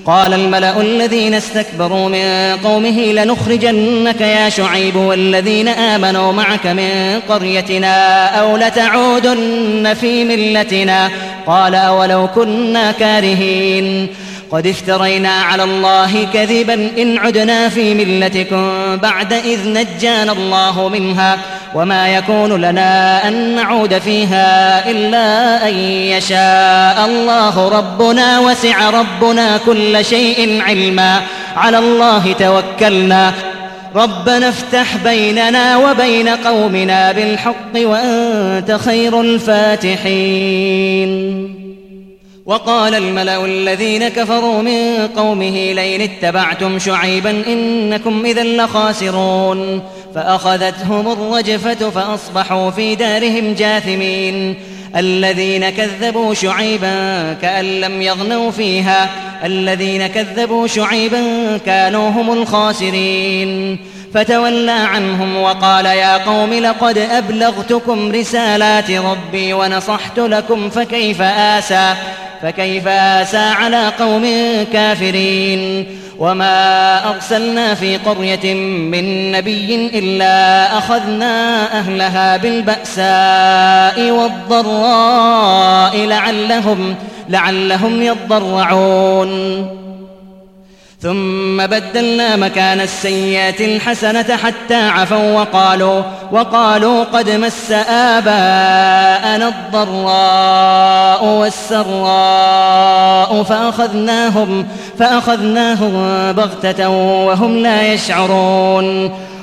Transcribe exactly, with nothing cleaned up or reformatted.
قال الملأ الذين استكبروا من قومه لنخرجنك يا شعيب والذين آمنوا معك من قريتنا أو لتعودن في ملتنا قال أولو كنا كارهين قد افترينا على الله كذبا إن عدنا في ملتكم بعد إذ نجانا الله منها وما يكون لنا أن نعود فيها إلا أن يشاء الله ربنا وسع ربنا كل شيء علما على الله توكلنا ربنا افتح بيننا وبين قومنا بالحق وأنت خير الفاتحين. وقال الملأ الذين كفروا من قومه لئن اتبعتم شعيبا إنكم إذا لخاسرون فأخذتهم الرجفة فأصبحوا في دارهم جاثمين. الذين كذبوا شعيبا كأن لم يغنوا فيها الذين كذبوا شعيبا كانوا هم الخاسرين. فتولى عنهم وقال يا قوم لقد أبلغتكم رسالات ربي ونصحت لكم فكيف آسى فكيف آسى على قوم كافرين. وما أرسلنا في قرية من نبي إلا أخذنا أهلها بالبأساء والضراء لعلهم, لعلهم يضرعون ثم بدلنا مكان السيئة الحسنة حتى عفوا وقالوا, وقالوا قد مس آباءنا الضراء والسراء فأخذناهم, فأخذناهم بغتة وهم لا يشعرون.